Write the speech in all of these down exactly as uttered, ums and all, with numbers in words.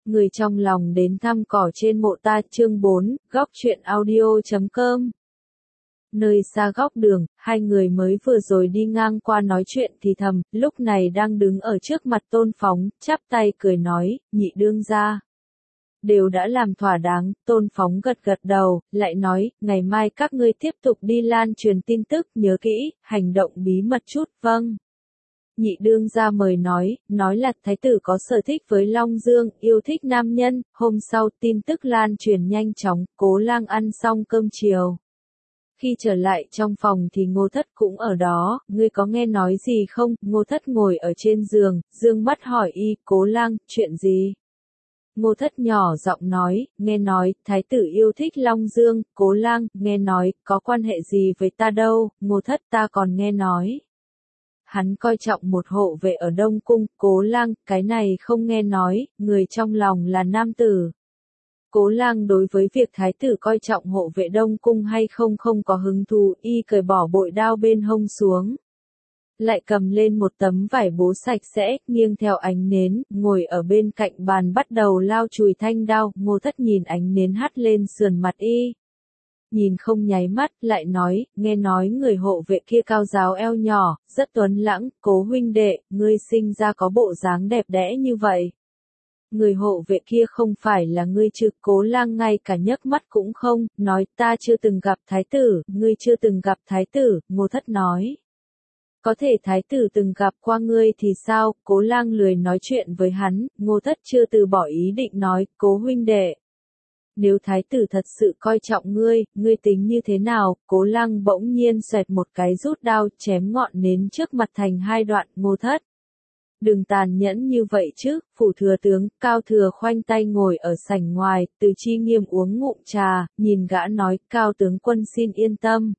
Người trong lòng đến thăm cỏ trên mộ ta chương bốn, góc truyện audio chấm com. Nơi xa góc đường, hai người mới vừa rồi đi ngang qua nói chuyện thì thầm, lúc này đang đứng ở trước mặt Tôn Phóng, chắp tay cười nói, nhị đương gia. Đều đã làm thỏa đáng, Tôn Phóng gật gật đầu, lại nói, ngày mai các ngươi tiếp tục đi lan truyền tin tức, nhớ kỹ, hành động bí mật chút, vâng. Nhị đương gia mời nói, nói là thái tử có sở thích với Long Dương, yêu thích nam nhân, hôm sau tin tức lan truyền nhanh chóng, Cố Lang ăn xong cơm chiều. Khi trở lại trong phòng thì Ngô Thất cũng ở đó, ngươi có nghe nói gì không? Ngô Thất ngồi ở trên giường, dương mắt hỏi y, Cố Lang, chuyện gì? Ngô Thất nhỏ giọng nói, nghe nói, thái tử yêu thích Long Dương, Cố Lang, nghe nói, có quan hệ gì với ta đâu, Ngô Thất ta còn nghe nói. Hắn coi trọng một hộ vệ ở Đông Cung, Cố Lang, cái này không nghe nói, người trong lòng là nam tử. Cố Lang đối với việc thái tử coi trọng hộ vệ Đông Cung hay không không có hứng thú, y cởi bỏ bội đao bên hông xuống. Lại cầm lên một tấm vải bố sạch sẽ, nghiêng theo ánh nến, ngồi ở bên cạnh bàn bắt đầu lao chùi thanh đao, Ngô Thất nhìn ánh nến hắt lên sườn mặt y. Nhìn không nháy mắt, lại nói, nghe nói người hộ vệ kia cao ráo eo nhỏ, rất tuấn lãng, Cố huynh đệ, ngươi sinh ra có bộ dáng đẹp đẽ như vậy. Người hộ vệ kia không phải là ngươi chứ? Cố Lang ngay cả nhấc mắt cũng không, nói ta chưa từng gặp thái tử, ngươi chưa từng gặp thái tử, Ngô Thất nói. Có thể thái tử từng gặp qua ngươi thì sao? Cố Lang lười nói chuyện với hắn, Ngô Thất chưa từ bỏ ý định nói, Cố huynh đệ. Nếu thái tử thật sự coi trọng ngươi, ngươi tính như thế nào? Cố Lang bỗng nhiên xoẹt một cái rút đao chém ngọn nến trước mặt thành hai đoạn, Ngô Thất. Đừng tàn nhẫn như vậy chứ, phủ thừa tướng, Cao Thừa khoanh tay ngồi ở sảnh ngoài, Từ Chi Nghiêm uống ngụm trà, nhìn gã nói, Cao tướng quân xin yên tâm.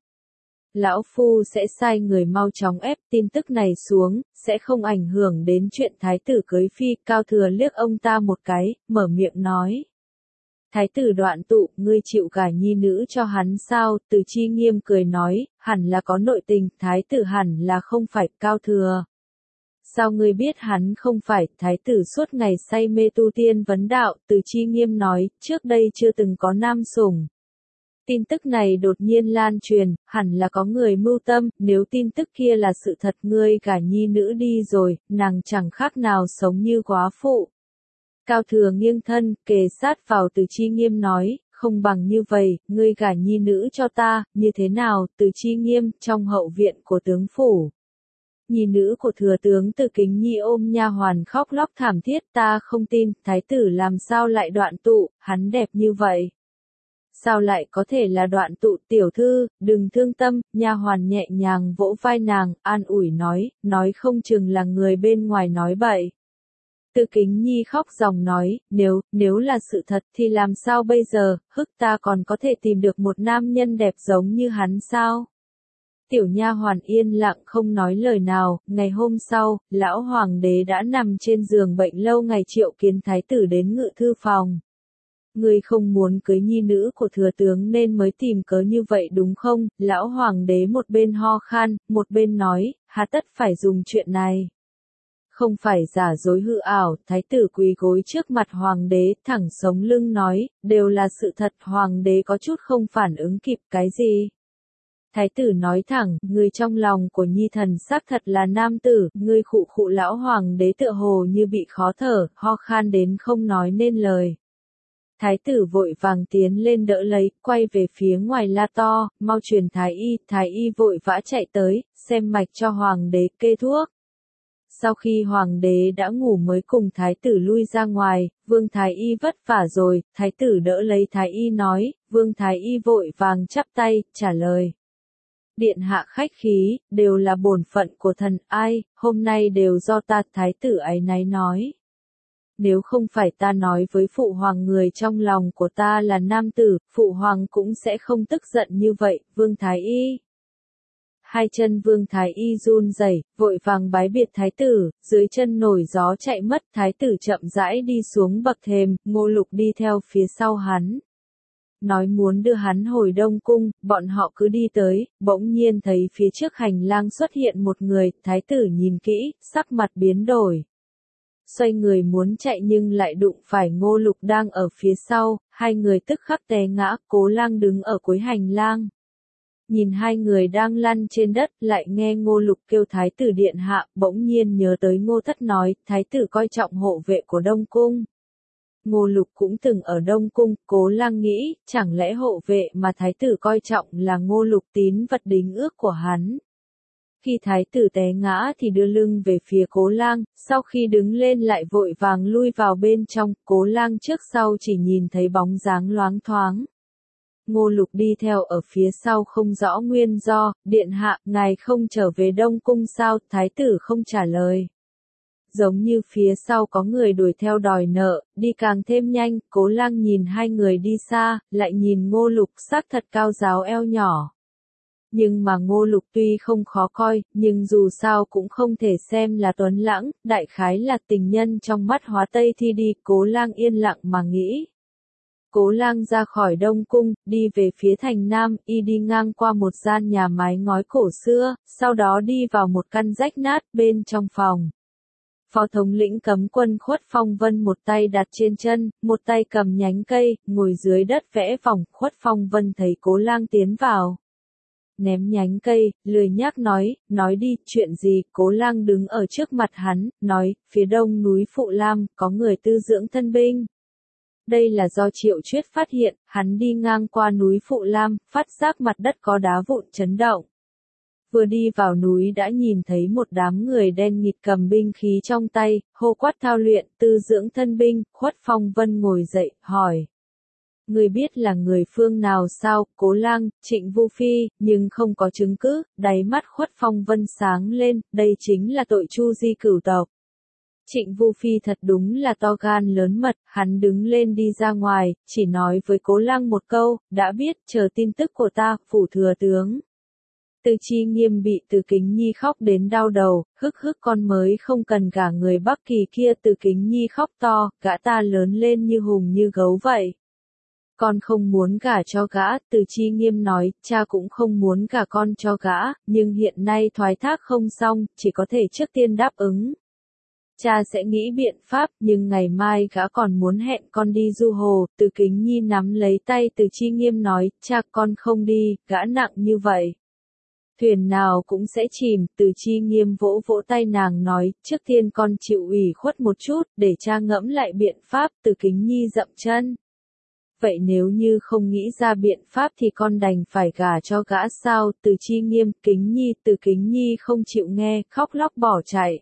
Lão Phu sẽ sai người mau chóng ép tin tức này xuống, sẽ không ảnh hưởng đến chuyện thái tử cưới phi. Cao Thừa liếc ông ta một cái, mở miệng nói. Thái tử Đoạn Tụ, ngươi chịu gả nhi nữ cho hắn sao? Từ Chi Nghiêm cười nói, hẳn là có nội tình, thái tử hẳn là không phải. Cao Thừa. Sao ngươi biết hắn không phải? Thái tử suốt ngày say mê tu tiên vấn đạo, Từ Chi Nghiêm nói, trước đây chưa từng có nam sủng. Tin tức này đột nhiên lan truyền, hẳn là có người mưu tâm, nếu tin tức kia là sự thật ngươi gả nhi nữ đi rồi, nàng chẳng khác nào sống như góa phụ. Cao Thừa nghiêng thân, kề sát vào Từ Chi Nghiêm nói, không bằng như vậy, ngươi gả nhi nữ cho ta, như thế nào? Từ Chi Nghiêm, trong hậu viện của tướng phủ. Nhi nữ của thừa tướng Từ Kính Nhi ôm nha hoàn khóc lóc thảm thiết, ta không tin, thái tử làm sao lại Đoạn Tụ, hắn đẹp như vậy. Sao lại có thể là Đoạn Tụ? Tiểu thư, đừng thương tâm, nha hoàn nhẹ nhàng vỗ vai nàng, an ủi nói, nói không chừng là người bên ngoài nói bậy. Từ Kính Nhi khóc ròng nói, nếu, nếu là sự thật thì làm sao bây giờ, hức ta còn có thể tìm được một nam nhân đẹp giống như hắn sao? Tiểu nha hoàn yên lặng không nói lời nào, ngày hôm sau, lão hoàng đế đã nằm trên giường bệnh lâu ngày triệu kiến thái tử đến ngự thư phòng. Ngươi không muốn cưới nhi nữ của thừa tướng nên mới tìm cớ như vậy đúng không? Lão hoàng đế một bên ho khan, một bên nói, hà tất phải dùng chuyện này. Không phải giả dối hư ảo, thái tử quỳ gối trước mặt hoàng đế, thẳng sống lưng nói, đều là sự thật. Hoàng đế có chút không phản ứng kịp cái gì. Thái tử nói thẳng, người trong lòng của nhi thần xác thật là nam tử, ngươi khụ khụ. Lão hoàng đế tựa hồ như bị khó thở, ho khan đến không nói nên lời. Thái tử vội vàng tiến lên đỡ lấy, quay về phía ngoài la to, mau truyền thái y. Thái y vội vã chạy tới, xem mạch cho hoàng đế kê thuốc. Sau khi hoàng đế đã ngủ mới cùng thái tử lui ra ngoài, vương thái y vất vả rồi, thái tử đỡ lấy thái y nói, vương thái y vội vàng chắp tay, trả lời. Điện hạ khách khí, đều là bổn phận của thần, ai, hôm nay đều do ta. Thái tử áy náy nói. Nếu không phải ta nói với phụ hoàng người trong lòng của ta là nam tử, phụ hoàng cũng sẽ không tức giận như vậy. Vương thái y. Hai chân vương thái y run rẩy, vội vàng bái biệt thái tử, dưới chân nổi gió chạy mất. Thái tử chậm rãi đi xuống bậc thềm, Ngô Lục đi theo phía sau hắn. Nói muốn đưa hắn hồi Đông Cung, bọn họ cứ đi tới, bỗng nhiên thấy phía trước hành lang xuất hiện một người, thái tử nhìn kỹ, sắc mặt biến đổi. Xoay người muốn chạy nhưng lại đụng phải Ngô Lục đang ở phía sau, hai người tức khắc té ngã, Cố Lang đứng ở cuối hành lang. Nhìn hai người đang lăn trên đất, lại nghe Ngô Lục kêu thái tử điện hạ, bỗng nhiên nhớ tới Ngô Thất nói, thái tử coi trọng hộ vệ của Đông Cung. Ngô Lục cũng từng ở Đông Cung, Cố Lang nghĩ, chẳng lẽ hộ vệ mà thái tử coi trọng là Ngô Lục tín vật đính ước của hắn. Khi thái tử té ngã thì đưa lưng về phía Cố Lang, sau khi đứng lên lại vội vàng lui vào bên trong, Cố Lang trước sau chỉ nhìn thấy bóng dáng loáng thoáng. Ngô Lục đi theo ở phía sau không rõ nguyên do, điện hạ, ngài không trở về Đông Cung sao, thái tử không trả lời. Giống như phía sau có người đuổi theo đòi nợ, đi càng thêm nhanh, Cố Lang nhìn hai người đi xa, lại nhìn Ngô Lục xác thật cao ráo eo nhỏ. Nhưng mà Ngô Lục tuy không khó coi, nhưng dù sao cũng không thể xem là tuấn lãng, đại khái là tình nhân trong mắt Hóa Tây Thi đi, Cố Lang yên lặng mà nghĩ. Cố Lang ra khỏi Đông Cung, đi về phía thành Nam, y đi ngang qua một gian nhà mái ngói cổ xưa, sau đó đi vào một căn rách nát bên trong phòng. Phó thống lĩnh cấm quân Khuất Phong Vân một tay đặt trên chân, một tay cầm nhánh cây, ngồi dưới đất vẽ vòng, Khuất Phong Vân thấy Cố Lang tiến vào. Ném nhánh cây, lười nhác nói, nói đi, chuyện gì, Cố Lang đứng ở trước mặt hắn, nói, phía đông núi Phụ Lam, có người tư dưỡng thân binh. Đây là do Triệu Chuyết phát hiện, hắn đi ngang qua núi Phụ Lam, phát giác mặt đất có đá vụn chấn động. Vừa đi vào núi đã nhìn thấy một đám người đen nghịt cầm binh khí trong tay, hô quát thao luyện, tư dưỡng thân binh, Khuất Phong Vân ngồi dậy, hỏi. Người biết là người phương nào sao, Cố Lang, Trịnh Vu Phi, nhưng không có chứng cứ, đáy mắt Khuất Phong Vân sáng lên, đây chính là tội Chu Di cửu tộc. Trịnh Vu Phi thật đúng là to gan lớn mật, hắn đứng lên đi ra ngoài, chỉ nói với Cố Lang một câu, đã biết, chờ tin tức của ta, phủ thừa tướng. Từ Chi Nghiêm bị Từ Kính Nhi khóc đến đau đầu, hức hức con mới không cần cả người Bắc Kỳ kia. Từ Kính Nhi khóc to, gã ta lớn lên như hùng như gấu vậy. Con không muốn gả cho gã, Từ Chi Nghiêm nói, cha cũng không muốn gả con cho gã, nhưng hiện nay thoái thác không xong, chỉ có thể trước tiên đáp ứng. Cha sẽ nghĩ biện pháp, nhưng ngày mai gã còn muốn hẹn con đi du hồ. Từ Kính Nhi nắm lấy tay Từ Chi Nghiêm nói, cha con không đi, gã nặng như vậy. Thuyền nào cũng sẽ chìm, Từ Chi Nghiêm vỗ vỗ tay nàng nói, trước tiên con chịu ủy khuất một chút, để cha ngẫm lại biện pháp. Từ Kính Nhi dậm chân. Vậy nếu như không nghĩ ra biện pháp thì con đành phải gả cho gã sao? Từ Chi Nghiêm, Kính Nhi, Từ Kính Nhi không chịu nghe, khóc lóc bỏ chạy.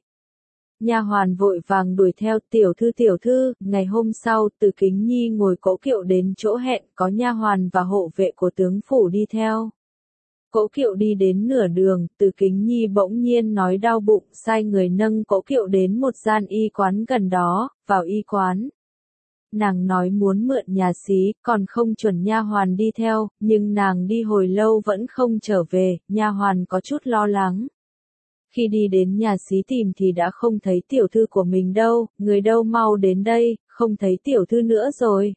Nha hoàn vội vàng đuổi theo, tiểu thư tiểu thư. Ngày hôm sau, Từ Kính Nhi ngồi cỗ kiệu đến chỗ hẹn, có nha hoàn và hộ vệ của tướng phủ đi theo. Cỗ kiệu đi đến nửa đường, Từ Kính Nhi bỗng nhiên nói đau bụng, sai người nâng cỗ kiệu đến một gian y quán gần đó, vào y quán. Nàng nói muốn mượn nhà xí, còn không chuẩn nha hoàn đi theo, nhưng nàng đi hồi lâu vẫn không trở về, nha hoàn có chút lo lắng. Khi đi đến nhà xí tìm thì đã không thấy tiểu thư của mình đâu, người đâu mau đến đây, không thấy tiểu thư nữa rồi.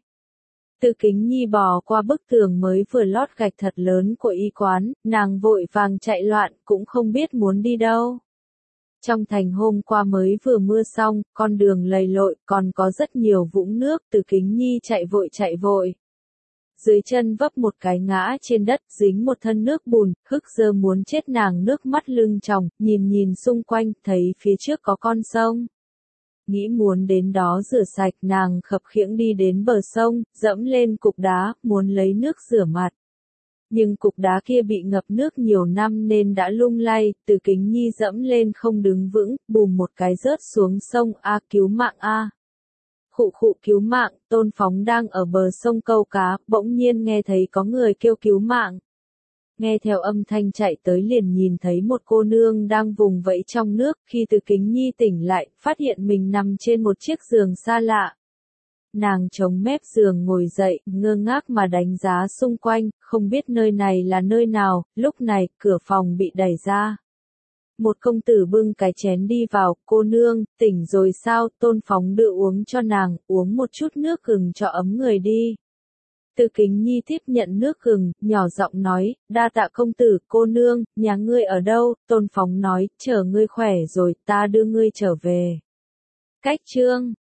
Từ Kính Nhi bò qua bức tường mới vừa lót gạch thật lớn của y quán, nàng vội vàng chạy loạn, cũng không biết muốn đi đâu. Trong thành hôm qua mới vừa mưa xong, con đường lầy lội, còn có rất nhiều vũng nước. Từ Kính Nhi chạy vội chạy vội. Dưới chân vấp một cái ngã trên đất, dính một thân nước bùn, hức giờ muốn chết nàng, nước mắt lưng tròng, nhìn nhìn xung quanh, thấy phía trước có con sông. Nghĩ muốn đến đó rửa sạch, nàng khập khiễng đi đến bờ sông, dẫm lên cục đá, muốn lấy nước rửa mặt. Nhưng cục đá kia bị ngập nước nhiều năm nên đã lung lay, Từ Kính Nhi dẫm lên không đứng vững, bùm một cái rớt xuống sông. A, cứu mạng a. Khụ khụ, cứu mạng. Tôn Phóng đang ở bờ sông câu cá, bỗng nhiên nghe thấy có người kêu cứu mạng. Nghe theo âm thanh chạy tới liền nhìn thấy một cô nương đang vùng vẫy trong nước. Khi Từ Kính Nhi tỉnh lại, phát hiện mình nằm trên một chiếc giường xa lạ. Nàng chống mép giường ngồi dậy, ngơ ngác mà đánh giá xung quanh, không biết nơi này là nơi nào. Lúc này, cửa phòng bị đẩy ra. Một công tử bưng cái chén đi vào, cô nương, tỉnh rồi sao? Tôn Phóng đưa uống cho nàng, uống một chút nước gừng cho ấm người đi. Từ Kính Nhi tiếp nhận nước gừng, nhỏ giọng nói, đa tạ công tử. Cô nương, nhà ngươi ở đâu? Tôn Phóng nói, chờ ngươi khỏe rồi, ta đưa ngươi trở về. Cách chương